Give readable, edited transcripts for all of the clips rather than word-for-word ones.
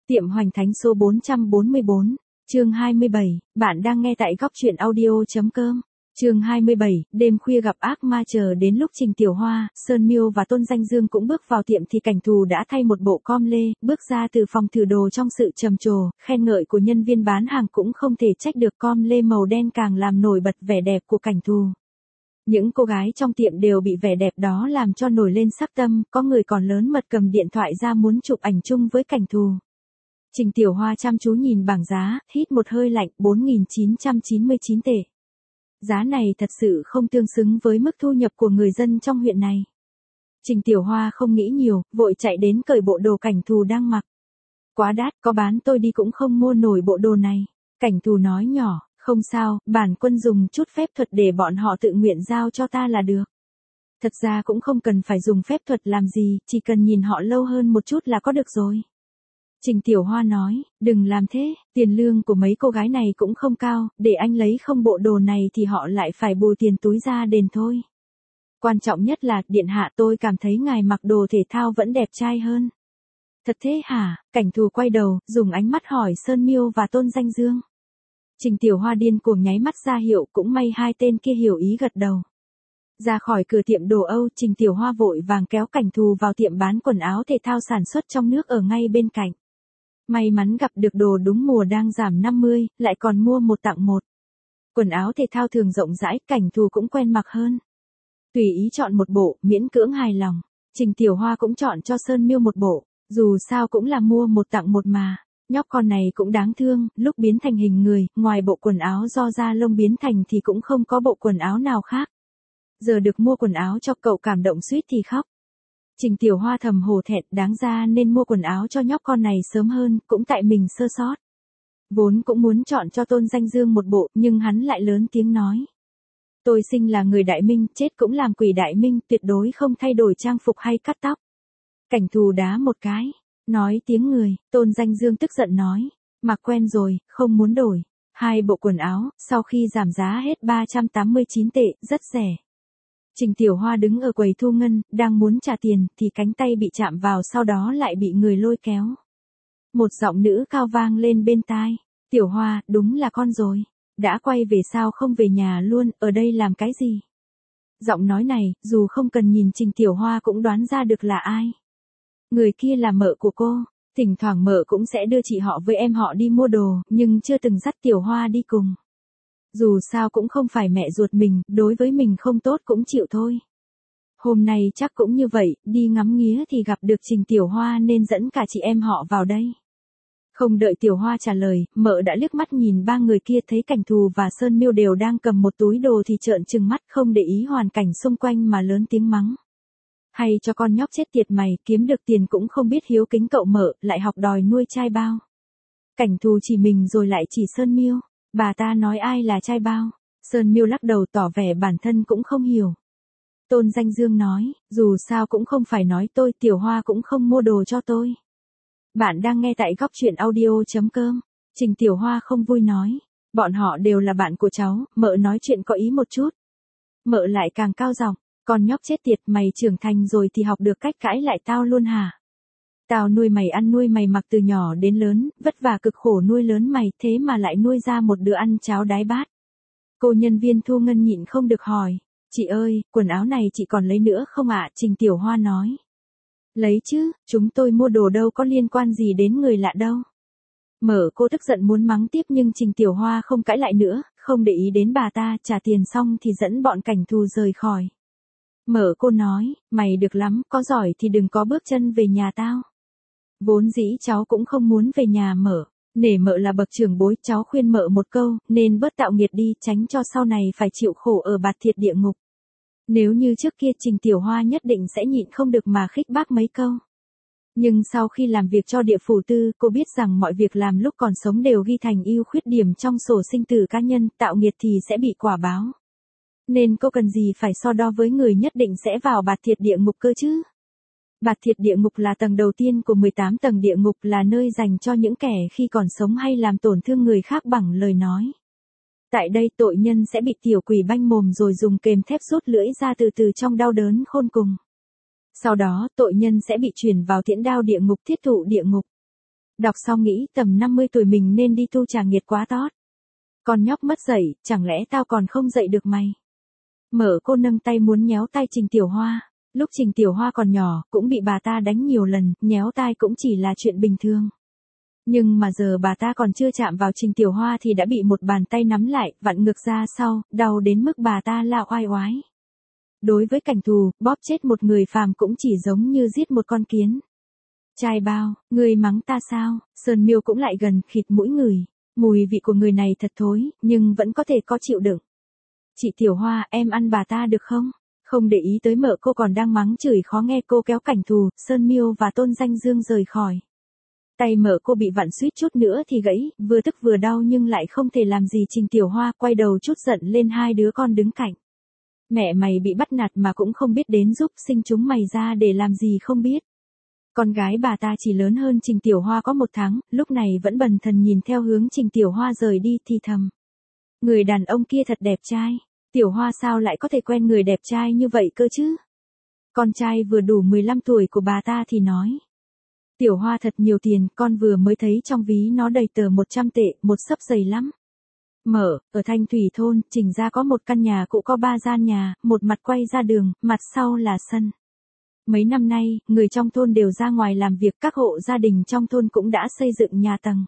Tiệm Hoành Thánh số 444, chương 27, bạn đang nghe tại góc truyện audio.com. Chương 27, đêm khuya gặp ác ma. Chờ đến lúc Trình Tiểu Hoa, Sơn Miêu và Tôn Danh Dương cũng bước vào tiệm thì cảnh thù đã thay một bộ com lê, bước ra từ phòng thử đồ trong sự trầm trồ, khen ngợi của nhân viên bán hàng cũng không thể trách được, com lê màu đen càng làm nổi bật vẻ đẹp của cảnh thù. Những cô gái trong tiệm đều bị vẻ đẹp đó làm cho nổi lên sắc tâm, có người còn lớn mật cầm điện thoại ra muốn chụp ảnh chung với cảnh thù. Trình Tiểu Hoa chăm chú nhìn bảng giá, hít một hơi lạnh, 4.999 tệ. Giá này thật sự không tương xứng với mức thu nhập của người dân trong huyện này. Trình Tiểu Hoa không nghĩ nhiều, vội chạy đến cởi bộ đồ cảnh thù đang mặc. Quá đắt, có bán tôi đi cũng không mua nổi bộ đồ này. Cảnh thù nói nhỏ, không sao, bản quân dùng chút phép thuật để bọn họ tự nguyện giao cho ta là được. Thật ra cũng không cần phải dùng phép thuật làm gì, chỉ cần nhìn họ lâu hơn một chút là có được rồi. Trình Tiểu Hoa nói, đừng làm thế, tiền lương của mấy cô gái này cũng không cao, để anh lấy không bộ đồ này thì họ lại phải bù tiền túi ra đền thôi. Quan trọng nhất là, điện hạ, tôi cảm thấy ngài mặc đồ thể thao vẫn đẹp trai hơn. Thật thế hả? Cảnh thù quay đầu, dùng ánh mắt hỏi Sơn Miêu và Tôn Danh Dương. Trình Tiểu Hoa điên cuồng nháy mắt ra hiệu, cũng may hai tên kia hiểu ý gật đầu. Ra khỏi cửa tiệm đồ Âu, Trình Tiểu Hoa vội vàng kéo cảnh thù vào tiệm bán quần áo thể thao sản xuất trong nước ở ngay bên cạnh. May mắn gặp được đồ đúng mùa đang giảm 50, lại còn mua một tặng một. Quần áo thể thao thường rộng rãi, cảnh thù cũng quen mặc hơn. Tùy ý chọn một bộ, miễn cưỡng hài lòng. Trình Tiểu Hoa cũng chọn cho Sơn Miêu một bộ, dù sao cũng là mua một tặng một mà. Nhóc con này cũng đáng thương, lúc biến thành hình người, ngoài bộ quần áo do da lông biến thành thì cũng không có bộ quần áo nào khác. Giờ được mua quần áo cho cậu cảm động suýt thì khóc. Trình Tiểu Hoa thầm hổ thẹn, đáng ra nên mua quần áo cho nhóc con này sớm hơn, cũng tại mình sơ sót. Vốn cũng muốn chọn cho Tôn Danh Dương một bộ, nhưng hắn lại lớn tiếng nói. Tôi sinh là người Đại Minh, chết cũng làm quỷ Đại Minh, tuyệt đối không thay đổi trang phục hay cắt tóc. Cảnh thù đá một cái, nói tiếng người, Tôn Danh Dương tức giận nói. Mặc quen rồi, không muốn đổi. Hai bộ quần áo, sau khi giảm giá hết 389 tệ, rất rẻ. Trình Tiểu Hoa đứng ở quầy thu ngân, đang muốn trả tiền, thì cánh tay bị chạm vào, sau đó lại bị người lôi kéo. Một giọng nữ cao vang lên bên tai. Tiểu Hoa, đúng là con rồi. Đã quay về sao không về nhà luôn, ở đây làm cái gì? Giọng nói này, dù không cần nhìn Trình Tiểu Hoa cũng đoán ra được là ai. Người kia là mợ của cô. Thỉnh thoảng mợ cũng sẽ đưa chị họ với em họ đi mua đồ, nhưng chưa từng dắt Tiểu Hoa đi cùng. Dù sao cũng không phải mẹ ruột mình, đối với mình không tốt cũng chịu thôi. Hôm nay chắc cũng như vậy, đi ngắm nghía thì gặp được Trình Tiểu Hoa nên dẫn cả chị em họ vào đây. Không đợi Tiểu Hoa trả lời, mợ đã liếc mắt nhìn ba người kia, thấy cảnh thù và Sơn Miêu đều đang cầm một túi đồ thì trợn trừng mắt, không để ý hoàn cảnh xung quanh mà lớn tiếng mắng. Hay cho con nhóc chết tiệt mày, kiếm được tiền cũng không biết hiếu kính cậu mợ, lại học đòi nuôi trai bao. Cảnh thù chỉ mình rồi lại chỉ Sơn Miêu. Bà ta nói ai là trai bao? Sơn Miêu lắc đầu tỏ vẻ bản thân cũng không hiểu. Tôn Danh Dương nói, dù sao cũng không phải nói tôi, Tiểu Hoa cũng không mua đồ cho tôi. Bạn đang nghe tại góc truyện audio.com. Trình Tiểu Hoa không vui nói, bọn họ đều là bạn của cháu, mợ nói chuyện có ý một chút. Mợ lại càng cao giọng, con nhóc chết tiệt, mày trưởng thành rồi thì học được cách cãi lại tao luôn hả? Tao nuôi mày ăn nuôi mày mặc từ nhỏ đến lớn, vất vả cực khổ nuôi lớn mày, thế mà lại nuôi ra một đứa ăn cháo đái bát. Cô nhân viên thu ngân nhịn không được hỏi, chị ơi, quần áo này chị còn lấy nữa không ạ? Trình Tiểu Hoa nói. Lấy chứ, chúng tôi mua đồ đâu có liên quan gì đến người lạ đâu. Mở cô tức giận muốn mắng tiếp nhưng Trình Tiểu Hoa không cãi lại nữa, không để ý đến bà ta, trả tiền xong thì dẫn bọn cảnh thù rời khỏi. Mở cô nói, mày được lắm, có giỏi thì đừng có bước chân về nhà tao. Vốn dĩ cháu cũng không muốn về nhà Mở, nể Mợ là bậc trưởng bối, cháu khuyên Mợ một câu, nên bớt tạo nghiệt đi, tránh cho sau này phải chịu khổ ở bạt thiệt địa ngục. Nếu như trước kia Trình Tiểu Hoa nhất định sẽ nhịn không được mà khích bác mấy câu. Nhưng sau khi làm việc cho địa phủ tư, cô biết rằng mọi việc làm lúc còn sống đều ghi thành ưu khuyết điểm trong sổ sinh tử cá nhân, tạo nghiệt thì sẽ bị quả báo. Nên cô cần gì phải so đo với người nhất định sẽ vào bạt thiệt địa ngục cơ chứ? Bạt thiệt địa ngục là tầng đầu tiên của 18 tầng địa ngục, là nơi dành cho những kẻ khi còn sống hay làm tổn thương người khác bằng lời nói. Tại đây tội nhân sẽ bị tiểu quỷ banh mồm rồi dùng kềm thép rút lưỡi ra từ từ trong đau đớn khôn cùng. Sau đó tội nhân sẽ bị chuyển vào thiễn đao địa ngục, thiết thụ địa ngục. Đọc xong nghĩ tầm 50 tuổi mình nên đi tu trà nghiệt quá tót. Con nhóc mất dậy, chẳng lẽ tao còn không dậy được mày? Mở cô nâng tay muốn nhéo tay Trình Tiểu Hoa. Lúc Trình Tiểu Hoa còn nhỏ, cũng bị bà ta đánh nhiều lần, nhéo tai cũng chỉ là chuyện bình thường. Nhưng mà giờ bà ta còn chưa chạm vào Trình Tiểu Hoa thì đã bị một bàn tay nắm lại, vặn ngược ra sau, đau đến mức bà ta la oai oái. Đối với cảnh thù, bóp chết một người phàm cũng chỉ giống như giết một con kiến. Trai bao, người mắng ta sao? Sơn Miêu cũng lại gần, khịt mũi người. Mùi vị của người này thật thối, nhưng vẫn có thể có chịu đựng. Chị Tiểu Hoa, em ăn bà ta được không? Không để ý tới mợ cô còn đang mắng chửi khó nghe, cô kéo cảnh thù, Sơn Miêu và Tôn Danh Dương rời khỏi. Tay mợ cô bị vặn suýt chút nữa thì gãy, vừa tức vừa đau nhưng lại không thể làm gì. Trình Tiểu Hoa quay đầu chút giận lên hai đứa con đứng cạnh. Mẹ mày bị bắt nạt mà cũng không biết đến giúp, sinh chúng mày ra để làm gì không biết. Con gái bà ta chỉ lớn hơn Trình Tiểu Hoa có 1 tháng, lúc này vẫn bần thần nhìn theo hướng Trình Tiểu Hoa rời đi thì thầm. Người đàn ông kia thật đẹp trai. Tiểu Hoa sao lại có thể quen người đẹp trai như vậy cơ chứ? Con trai vừa đủ 15 tuổi của bà ta thì nói. Tiểu Hoa thật nhiều tiền, con vừa mới thấy trong ví nó đầy tờ 100 tệ, một xấp dày lắm. Mở, ở Thanh Thủy thôn, Trình gia có một căn nhà cũ có 3 gian nhà, một mặt quay ra đường, mặt sau là sân. Mấy năm nay, người trong thôn đều ra ngoài làm việc, các hộ gia đình trong thôn cũng đã xây dựng nhà tầng.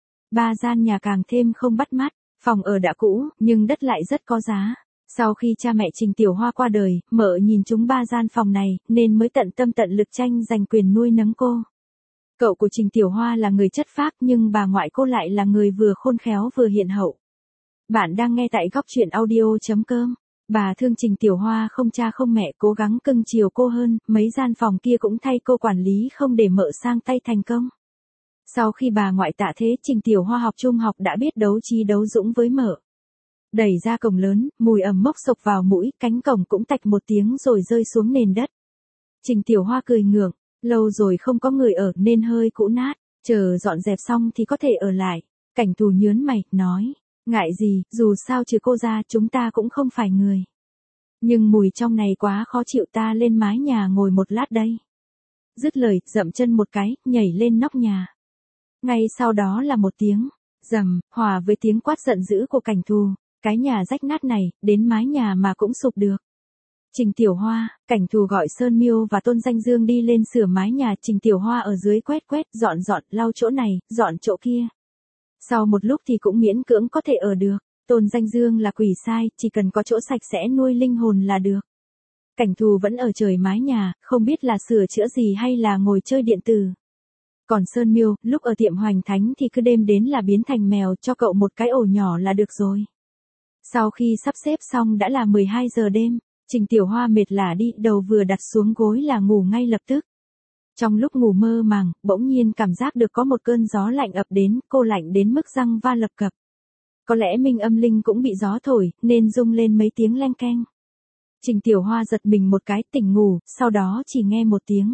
3 gian nhà càng thêm không bắt mắt, phòng ở đã cũ, nhưng đất lại rất có giá. Sau khi cha mẹ Trình Tiểu Hoa qua đời, Mợ nhìn chúng 3 gian phòng này, nên mới tận tâm tận lực tranh giành quyền nuôi nấng cô. Cậu của Trình Tiểu Hoa là người chất phác nhưng bà ngoại cô lại là người vừa khôn khéo vừa hiền hậu. Bạn đang nghe tại góc truyện audio.com. Bà thương Trình Tiểu Hoa không cha không mẹ, cố gắng cưng chiều cô hơn, mấy gian phòng kia cũng thay cô quản lý không để Mợ sang tay thành công. Sau khi bà ngoại tạ thế, Trình Tiểu Hoa học trung học đã biết đấu trí đấu dũng với Mợ. Đẩy ra cổng lớn, mùi ẩm mốc sộc vào mũi, cánh cổng cũng tạch một tiếng rồi rơi xuống nền đất. Trình Tiểu Hoa cười ngượng, lâu rồi không có người ở nên hơi cũ nát, chờ dọn dẹp xong thì có thể ở lại. Cảnh thù nhớn mày, nói, ngại gì, dù sao trừ cô ra chúng ta cũng không phải người. Nhưng mùi trong này quá khó chịu, ta lên mái nhà ngồi một lát đây. Dứt lời, dậm chân một cái, nhảy lên nóc nhà. Ngay sau đó là một tiếng rầm, hòa với tiếng quát giận dữ của cảnh thù. Cái nhà rách nát này, đến mái nhà mà cũng sụp được. Trình Tiểu Hoa, cảnh thù gọi Sơn Miêu và Tôn Danh Dương đi lên sửa mái nhà. Trình Tiểu Hoa ở dưới quét, dọn, lau chỗ này, dọn chỗ kia. Sau một lúc thì cũng miễn cưỡng có thể ở được. Tôn Danh Dương là quỷ sai, chỉ cần có chỗ sạch sẽ nuôi linh hồn là được. Cảnh thù vẫn ở trời mái nhà, không biết là sửa chữa gì hay là ngồi chơi điện tử. Còn Sơn Miêu, lúc ở tiệm Hoành Thánh thì cứ đêm đến là biến thành mèo, cho cậu một cái ổ nhỏ là được rồi. Sau khi sắp xếp xong đã là 12 giờ đêm, Trình Tiểu Hoa mệt lả đi, đầu vừa đặt xuống gối là ngủ ngay lập tức. Trong lúc ngủ mơ màng, bỗng nhiên cảm giác được có một cơn gió lạnh ập đến, cô lạnh đến mức răng va lập cập. Có lẽ Minh Âm Linh cũng bị gió thổi, nên rung lên mấy tiếng leng keng. Trình Tiểu Hoa giật mình một cái, tỉnh ngủ, sau đó chỉ nghe một tiếng.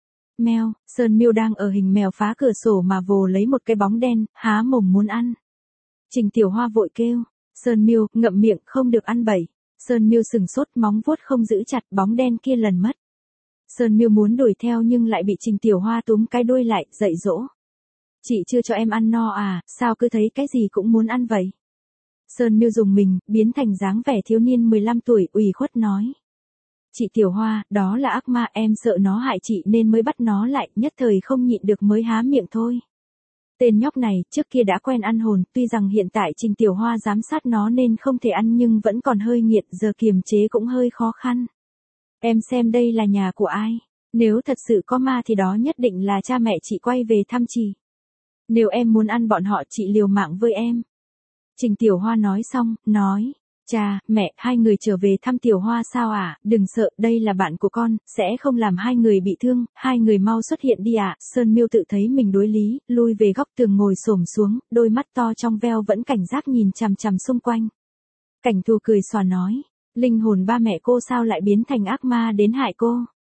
Mèo, Sơn Miêu đang ở hình mèo phá cửa sổ mà vồ lấy một cái bóng đen, há mồm muốn ăn. Trình Tiểu Hoa vội kêu. Sơn Miêu, ngậm miệng, không được ăn bậy. Sơn Miêu sừng sốt, móng vuốt không giữ chặt, bóng đen kia lần mất. Sơn Miêu muốn đuổi theo nhưng lại bị Trình Tiểu Hoa túm cái đuôi lại, dạy dỗ. Chị chưa cho em ăn no à, sao cứ thấy cái gì cũng muốn ăn vậy? Sơn Miêu dùng mình, biến thành dáng vẻ thiếu niên 15 tuổi, ủy khuất nói. Chị Tiểu Hoa, đó là ác ma, em sợ nó hại chị nên mới bắt nó lại, nhất thời không nhịn được mới há miệng thôi. Tên nhóc này, trước kia đã quen ăn hồn, tuy rằng hiện tại Trình Tiểu Hoa giám sát nó nên không thể ăn nhưng vẫn còn hơi nghiện, giờ kiềm chế cũng hơi khó khăn. Em xem đây là nhà của ai? Nếu thật sự có ma thì đó nhất định là cha mẹ chị quay về thăm chị. Nếu em muốn ăn bọn họ chị liều mạng với em. Trình Tiểu Hoa nói xong, nói. Cha, mẹ, hai người trở về thăm Tiểu Hoa sao à? Đừng sợ, đây là bạn của con, sẽ không làm hai người bị thương, hai người mau xuất hiện đi ạ. Sơn Miêu tự thấy mình đối lý, lui về góc tường ngồi xổm xuống, đôi mắt to trong veo vẫn cảnh giác nhìn chằm chằm xung quanh. Cảnh thù cười xòa nói, linh hồn ba mẹ cô sao lại biến thành ác ma đến hại cô?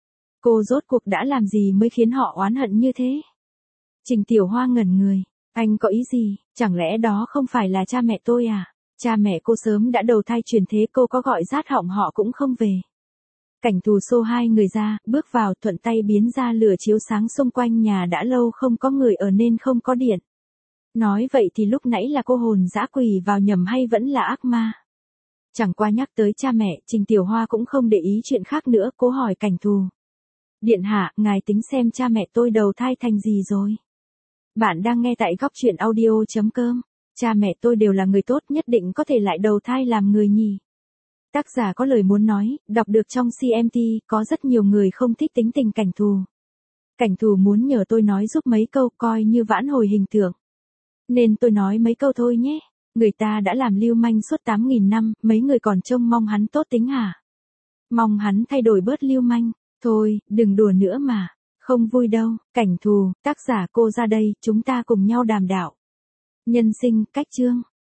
Cô rốt cuộc đã làm gì mới khiến họ oán hận như thế? Trình Tiểu Hoa ngẩn người, anh có ý gì, chẳng lẽ đó không phải là cha mẹ tôi à? Cha mẹ cô sớm đã đầu thai chuyển thế, cô có gọi rát họng họ cũng không về. Cảnh thù xô hai người ra, bước vào thuận tay biến ra lửa chiếu sáng xung quanh nhà đã lâu không có người ở nên không có điện. Nói vậy thì lúc nãy là cô hồn dã quỷ vào nhầm hay vẫn là ác ma? Chẳng qua nhắc tới cha mẹ, Trình Tiểu Hoa cũng không để ý chuyện khác nữa, cố hỏi cảnh thù. Điện hạ, ngài tính xem cha mẹ tôi đầu thai thành gì rồi? Bạn đang nghe tại góc truyện audio.com. Cha mẹ tôi đều là người tốt, nhất định có thể lại đầu thai làm người nhỉ. Tác giả có lời muốn nói, đọc được trong CMT, có rất nhiều người không thích tính tình cảnh thù. Cảnh thù muốn nhờ tôi nói giúp mấy câu coi như vãn hồi hình tượng. Nên tôi nói mấy câu thôi nhé. Người ta đã làm lưu manh suốt 8.000 năm, mấy người còn trông mong hắn tốt tính hả? Mong hắn thay đổi bớt lưu manh. Thôi, đừng đùa nữa mà. Không vui đâu. Cảnh thù, tác giả cô ra đây, chúng ta cùng nhau đàm đạo. Nhân sinh, cách chương.